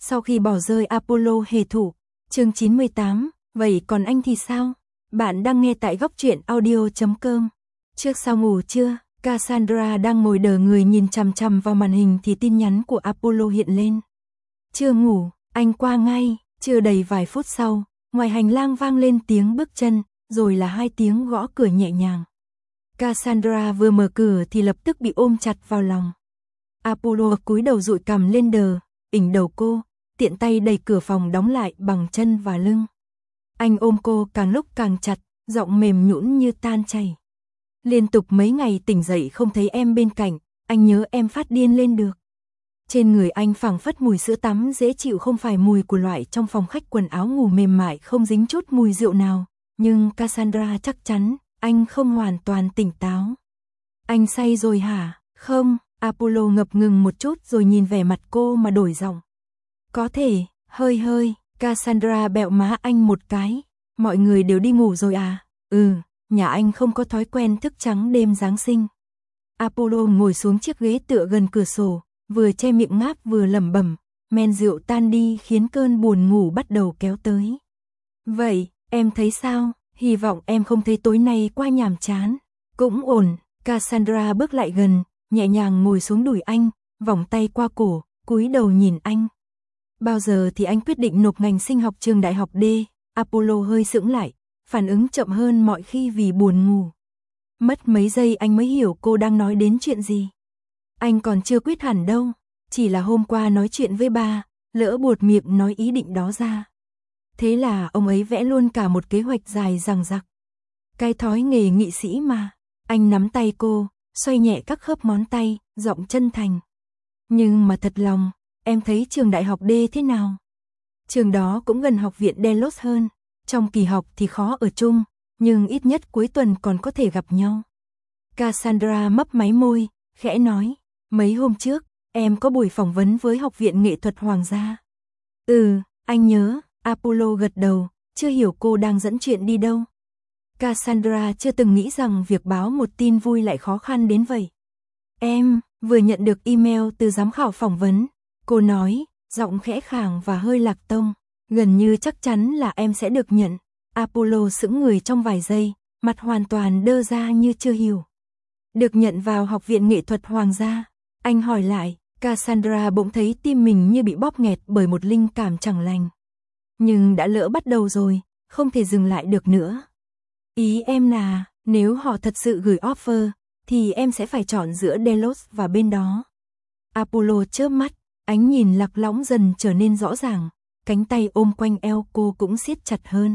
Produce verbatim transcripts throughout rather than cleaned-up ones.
Sau khi bỏ rơi Apollo hề thủ. Chương chín mươi tám, vậy còn anh thì sao? Bạn đang nghe tại góc truyện audio chấm com. Trước sau ngủ chưa? Cassandra đang ngồi đờ người nhìn chằm chằm vào màn hình thì tin nhắn của Apollo hiện lên. Chưa ngủ, anh qua ngay. Chưa đầy vài phút sau, ngoài hành lang vang lên tiếng bước chân, rồi là hai tiếng gõ cửa nhẹ nhàng. Cassandra vừa mở cửa thì lập tức bị ôm chặt vào lòng. Apollo cúi đầu dụi cằm lên đờ, ỉnh đầu cô, tiện tay đẩy cửa phòng đóng lại bằng chân và lưng. Anh ôm cô càng lúc càng chặt, giọng mềm nhũn như tan chảy. Liên tục mấy ngày tỉnh dậy không thấy em bên cạnh, anh nhớ em phát điên lên được. Trên người anh phảng phất mùi sữa tắm dễ chịu, không phải mùi của loại trong phòng khách, quần áo ngủ mềm mại không dính chút mùi rượu nào. Nhưng Cassandra chắc chắn, anh không hoàn toàn tỉnh táo. Anh say rồi hả? Không, Apollo ngập ngừng một chút rồi nhìn vẻ mặt cô mà đổi giọng. Có thể, hơi hơi, Cassandra bẹo má anh một cái. Mọi người đều đi ngủ rồi à? Ừ, nhà anh không có thói quen thức trắng đêm Giáng sinh. Apollo ngồi xuống chiếc ghế tựa gần cửa sổ, vừa che miệng ngáp vừa lẩm bẩm, men rượu tan đi khiến cơn buồn ngủ bắt đầu kéo tới. Vậy, em thấy sao? Hy vọng em không thấy tối nay quá nhàm chán. Cũng ổn, Cassandra bước lại gần, nhẹ nhàng ngồi xuống đùi anh, vòng tay qua cổ, cúi đầu nhìn anh. Bao giờ thì anh quyết định nộp ngành sinh học trường đại học D? Apollo hơi sững lại, phản ứng chậm hơn mọi khi vì buồn ngủ. Mất mấy giây anh mới hiểu cô đang nói đến chuyện gì. Anh còn chưa quyết hẳn đâu, chỉ là hôm qua nói chuyện với ba, lỡ buột miệng nói ý định đó ra. Thế là ông ấy vẽ luôn cả một kế hoạch dài dằng dặc. Cái thói nghề nghị sĩ mà. Anh nắm tay cô, xoay nhẹ các khớp ngón tay, giọng chân thành. Nhưng mà thật lòng, em thấy trường đại học D thế nào? Trường đó cũng gần học viện Delos hơn. Trong kỳ học thì khó ở chung, nhưng ít nhất cuối tuần còn có thể gặp nhau. Cassandra mấp máy môi, khẽ nói. Mấy hôm trước, em có buổi phỏng vấn với Học viện Nghệ thuật Hoàng gia. Ừ, anh nhớ. Apollo gật đầu, chưa hiểu cô đang dẫn chuyện đi đâu. Cassandra chưa từng nghĩ rằng việc báo một tin vui lại khó khăn đến vậy. Em vừa nhận được email từ giám khảo phỏng vấn. Cô nói, giọng khẽ khàng và hơi lạc tông. Gần như chắc chắn là em sẽ được nhận. Apollo sững người trong vài giây, mặt hoàn toàn đơ ra như chưa hiểu. Được nhận vào Học viện Nghệ thuật Hoàng gia. Anh hỏi lại, Cassandra bỗng thấy tim mình như bị bóp nghẹt bởi một linh cảm chẳng lành. Nhưng đã lỡ bắt đầu rồi, không thể dừng lại được nữa. Ý em là, nếu họ thật sự gửi offer, thì em sẽ phải chọn giữa Delos và bên đó. Apollo chớp mắt, ánh nhìn lạc lõng dần trở nên rõ ràng, cánh tay ôm quanh eo cô cũng siết chặt hơn.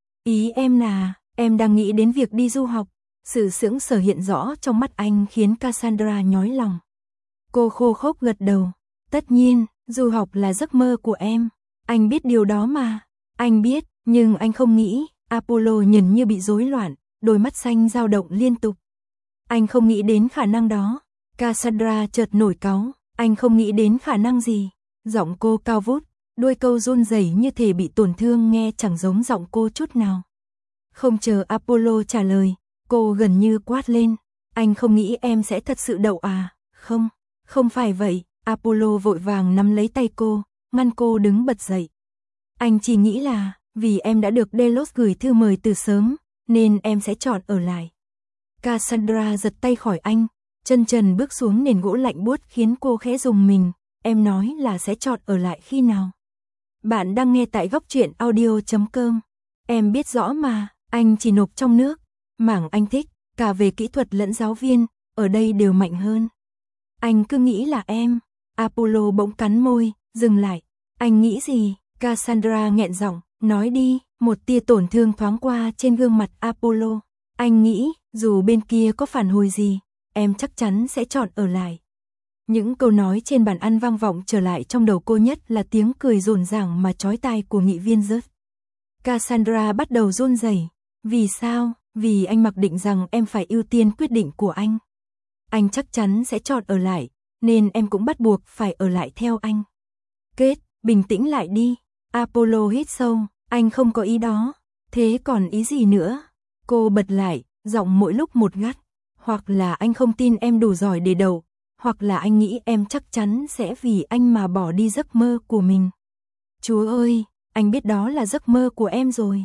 Ý em là, em đang nghĩ đến việc đi du học. Sự sững sờ hiện rõ trong mắt anh khiến Cassandra nhói lòng. Cô khô khốc gật đầu. Tất nhiên, du học là giấc mơ của em. Anh biết điều đó mà. Anh biết, nhưng anh không nghĩ. Apollo nhìn như bị rối loạn, đôi mắt xanh dao động liên tục. Anh không nghĩ đến khả năng đó. Cassandra chợt nổi cáu. Anh không nghĩ đến khả năng gì? Giọng cô cao vút, đôi câu run rẩy như thể bị tổn thương, nghe chẳng giống giọng cô chút nào. Không chờ Apollo trả lời, cô gần như quát lên. Anh không nghĩ em sẽ thật sự đậu à? Không, không phải vậy. Apollo vội vàng nắm lấy tay cô, ngăn cô đứng bật dậy. Anh chỉ nghĩ là, vì em đã được Delos gửi thư mời từ sớm, nên em sẽ chọn ở lại. Cassandra giật tay khỏi anh, chân trần bước xuống nền gỗ lạnh buốt khiến cô khẽ rùng mình. Em nói là sẽ chọn ở lại khi nào? Bạn đang nghe tại góc truyện audio chấm com. Em biết rõ mà, anh chỉ nộp trong nước. Mảng anh thích, cả về kỹ thuật lẫn giáo viên, ở đây đều mạnh hơn. Anh cứ nghĩ là em. Apollo bỗng cắn môi, dừng lại. Anh nghĩ gì? Cassandra nghẹn giọng, nói đi. Một tia tổn thương thoáng qua trên gương mặt Apollo. Anh nghĩ, dù bên kia có phản hồi gì, em chắc chắn sẽ chọn ở lại. Những câu nói trên bàn ăn vang vọng trở lại trong đầu cô, nhất là tiếng cười rộn ràng mà chói tai của nghị viên Rớt. Cassandra bắt đầu run rẩy. Vì sao? Vì anh mặc định rằng em phải ưu tiên quyết định của anh. Anh chắc chắn sẽ chọn ở lại, nên em cũng bắt buộc phải ở lại theo anh. Kết, bình tĩnh lại đi. Apollo hít sâu, anh không có ý đó. Thế còn ý gì nữa? Cô bật lại, giọng mỗi lúc một gắt. Hoặc là anh không tin em đủ giỏi để đậu, hoặc là anh nghĩ em chắc chắn sẽ vì anh mà bỏ đi giấc mơ của mình. Chúa ơi, anh biết đó là giấc mơ của em rồi.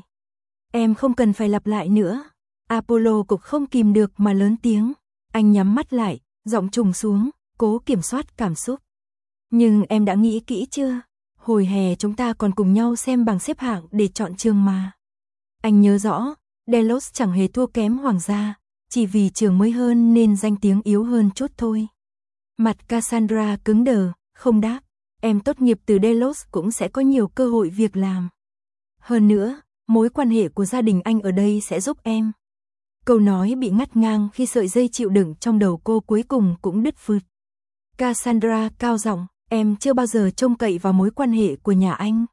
Em không cần phải lặp lại nữa. Apollo cũng không kìm được mà lớn tiếng. Anh nhắm mắt lại, giọng trùng xuống, cố kiểm soát cảm xúc. Nhưng em đã nghĩ kỹ chưa? Hồi hè chúng ta còn cùng nhau xem bảng xếp hạng để chọn trường mà. Anh nhớ rõ, Delos chẳng hề thua kém Hoàng gia, chỉ vì trường mới hơn nên danh tiếng yếu hơn chút thôi. Mặt Cassandra cứng đờ, không đáp. Em tốt nghiệp từ Delos cũng sẽ có nhiều cơ hội việc làm. Hơn nữa, mối quan hệ của gia đình anh ở đây sẽ giúp em. Câu nói bị ngắt ngang khi sợi dây chịu đựng trong đầu cô cuối cùng cũng đứt phụt. Cassandra cao giọng, em chưa bao giờ trông cậy vào mối quan hệ của nhà anh.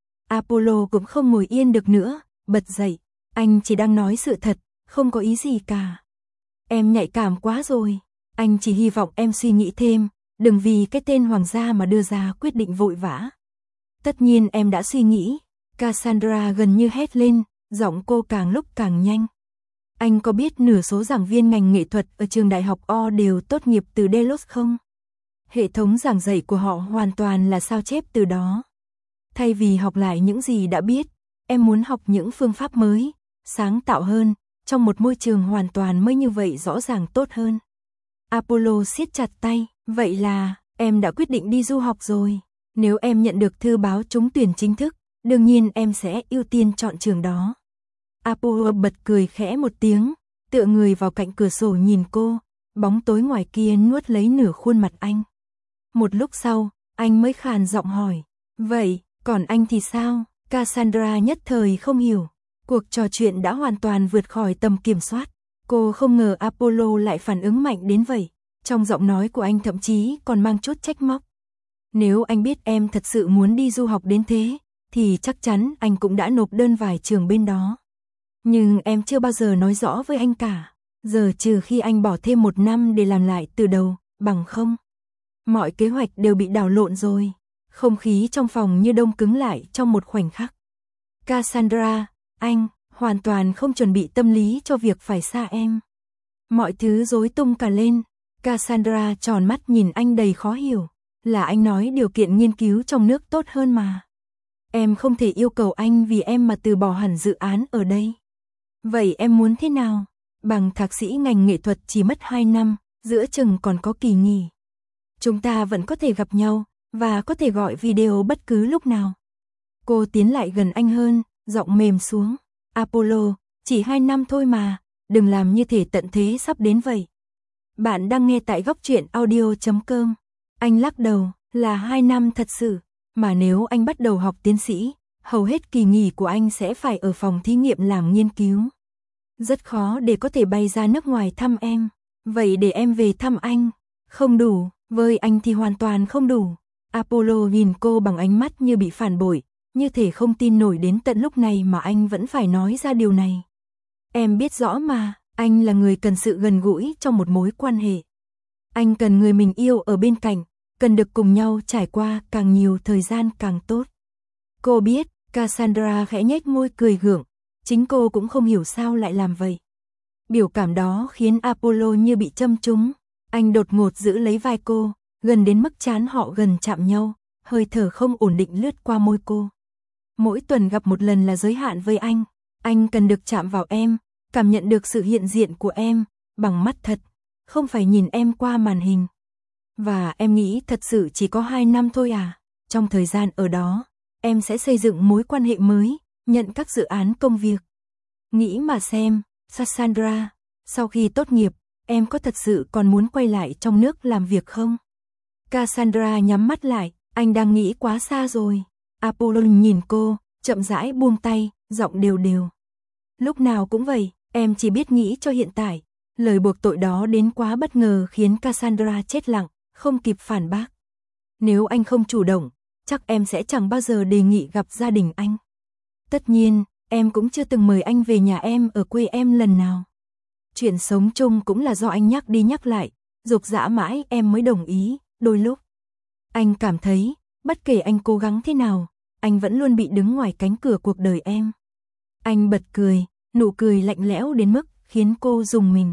Apollo cũng không ngồi yên được nữa, bật dậy. Anh chỉ đang nói sự thật, không có ý gì cả. Em nhạy cảm quá rồi. Anh chỉ hy vọng em suy nghĩ thêm, đừng vì cái tên Hoàng gia mà đưa ra quyết định vội vã. Tất nhiên em đã suy nghĩ. Cassandra gần như hét lên, giọng cô càng lúc càng nhanh. Anh có biết nửa số giảng viên ngành nghệ thuật ở trường đại học O đều tốt nghiệp từ Delos không? Hệ thống giảng dạy của họ hoàn toàn là sao chép từ đó. Thay vì học lại những gì đã biết, em muốn học những phương pháp mới, sáng tạo hơn, trong một môi trường hoàn toàn mới như vậy rõ ràng tốt hơn. Apollo siết chặt tay, vậy là, em đã quyết định đi du học rồi. Nếu em nhận được thư báo trúng tuyển chính thức, đương nhiên em sẽ ưu tiên chọn trường đó. Apollo bật cười khẽ một tiếng, tựa người vào cạnh cửa sổ nhìn cô, bóng tối ngoài kia nuốt lấy nửa khuôn mặt anh. Một lúc sau, anh mới khàn giọng hỏi, vậy, còn anh thì sao? Cassandra nhất thời không hiểu, cuộc trò chuyện đã hoàn toàn vượt khỏi tầm kiểm soát. Cô không ngờ Apollo lại phản ứng mạnh đến vậy, trong giọng nói của anh thậm chí còn mang chút trách móc. Nếu anh biết em thật sự muốn đi du học đến thế, thì chắc chắn anh cũng đã nộp đơn vài trường bên đó. Nhưng em chưa bao giờ nói rõ với anh cả, giờ trừ khi anh bỏ thêm một năm để làm lại từ đầu, bằng không. Mọi kế hoạch đều bị đảo lộn rồi, không khí trong phòng như đông cứng lại trong một khoảnh khắc. Cassandra, anh, hoàn toàn không chuẩn bị tâm lý cho việc phải xa em. Mọi thứ rối tung cả lên, Cassandra tròn mắt nhìn anh đầy khó hiểu, là anh nói điều kiện nghiên cứu trong nước tốt hơn mà. Em không thể yêu cầu anh vì em mà từ bỏ hẳn dự án ở đây. Vậy em muốn thế nào? Bằng thạc sĩ ngành nghệ thuật chỉ mất hai năm, giữa chừng còn có kỳ nghỉ. Chúng ta vẫn có thể gặp nhau, và có thể gọi video bất cứ lúc nào. Cô tiến lại gần anh hơn, giọng mềm xuống. Apollo, chỉ hai năm thôi mà, đừng làm như thể tận thế sắp đến vậy. Bạn đang nghe tại góc truyện audio chấm com. Anh lắc đầu, là hai năm thật sự, mà nếu anh bắt đầu học tiến sĩ, hầu hết kỳ nghỉ của anh sẽ phải ở phòng thí nghiệm làm nghiên cứu. Rất khó để có thể bay ra nước ngoài thăm em. Vậy để em về thăm anh, không đủ, với anh thì hoàn toàn không đủ. Apollo nhìn cô bằng ánh mắt như bị phản bội, như thể không tin nổi đến tận lúc này mà anh vẫn phải nói ra điều này. Em biết rõ mà, anh là người cần sự gần gũi trong một mối quan hệ. Anh cần người mình yêu ở bên cạnh, cần được cùng nhau trải qua càng nhiều thời gian càng tốt. Cô biết, Cassandra khẽ nhếch môi cười gượng, chính cô cũng không hiểu sao lại làm vậy. Biểu cảm đó khiến Apollo như bị châm trúng, anh đột ngột giữ lấy vai cô, gần đến mức trán họ gần chạm nhau, hơi thở không ổn định lướt qua môi cô. Mỗi tuần gặp một lần là giới hạn với anh, anh cần được chạm vào em, cảm nhận được sự hiện diện của em, bằng mắt thật, không phải nhìn em qua màn hình. Và em nghĩ thật sự chỉ có hai năm thôi à, trong thời gian ở đó, em sẽ xây dựng mối quan hệ mới, nhận các dự án công việc. Nghĩ mà xem, Cassandra, sau khi tốt nghiệp, em có thật sự còn muốn quay lại trong nước làm việc không? Cassandra nhắm mắt lại, anh đang nghĩ quá xa rồi. Apollo nhìn cô, chậm rãi buông tay, giọng đều đều. Lúc nào cũng vậy, em chỉ biết nghĩ cho hiện tại. Lời buộc tội đó đến quá bất ngờ khiến Cassandra chết lặng, không kịp phản bác. Nếu anh không chủ động, chắc em sẽ chẳng bao giờ đề nghị gặp gia đình anh. Tất nhiên, em cũng chưa từng mời anh về nhà em ở quê em lần nào. Chuyện sống chung cũng là do anh nhắc đi nhắc lại, dục dã mãi em mới đồng ý, đôi lúc. Anh cảm thấy, bất kể anh cố gắng thế nào, anh vẫn luôn bị đứng ngoài cánh cửa cuộc đời em. Anh bật cười, nụ cười lạnh lẽo đến mức khiến cô rùng mình.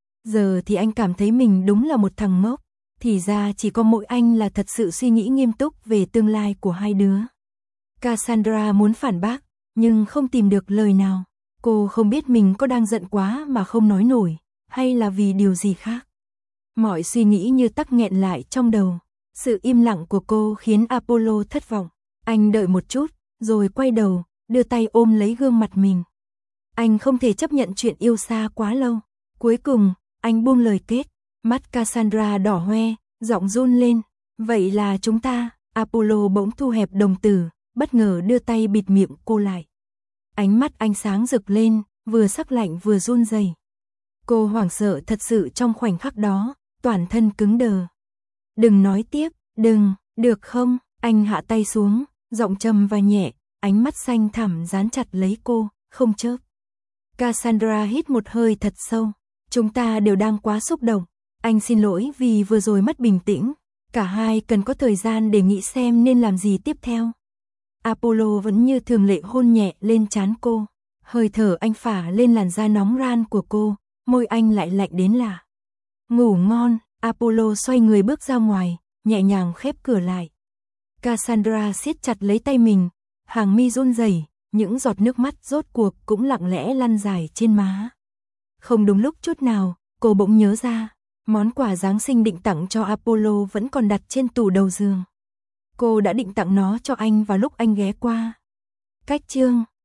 Giờ thì anh cảm thấy mình đúng là một thằng ngốc, thì ra chỉ có mỗi anh là thật sự suy nghĩ nghiêm túc về tương lai của hai đứa. Cassandra muốn phản bác, nhưng không tìm được lời nào. Cô không biết mình có đang giận quá mà không nói nổi, hay là vì điều gì khác. Mọi suy nghĩ như tắc nghẹn lại trong đầu. Sự im lặng của cô khiến Apollo thất vọng. Anh đợi một chút, rồi quay đầu, đưa tay ôm lấy gương mặt mình. Anh không thể chấp nhận chuyện yêu xa quá lâu. Cuối cùng, anh buông lời kết. Mắt Cassandra đỏ hoe, giọng run lên. Vậy là chúng ta. Apollo bỗng thu hẹp đồng tử, bất ngờ đưa tay bịt miệng cô lại. Ánh mắt anh sáng rực lên, vừa sắc lạnh vừa run rẩy. Cô hoảng sợ thật sự trong khoảnh khắc đó, toàn thân cứng đờ. Đừng nói tiếp, đừng, được không? Anh hạ tay xuống, giọng trầm và nhẹ, ánh mắt xanh thẳm dán chặt lấy cô, không chớp. Cassandra hít một hơi thật sâu. Chúng ta đều đang quá xúc động. Anh xin lỗi vì vừa rồi mất bình tĩnh. Cả hai cần có thời gian để nghĩ xem nên làm gì tiếp theo. Apollo vẫn như thường lệ hôn nhẹ lên trán cô. Hơi thở anh phả lên làn da nóng ran của cô, môi anh lại lạnh đến lạ. Ngủ ngon, Apollo xoay người bước ra ngoài, nhẹ nhàng khép cửa lại. Cassandra siết chặt lấy tay mình, hàng mi run rẩy, những giọt nước mắt rốt cuộc cũng lặng lẽ lăn dài trên má. Không đúng lúc chút nào, cô bỗng nhớ ra, món quà Giáng sinh định tặng cho Apollo vẫn còn đặt trên tủ đầu giường. Cô đã định tặng nó cho anh vào lúc anh ghé qua. Cách chương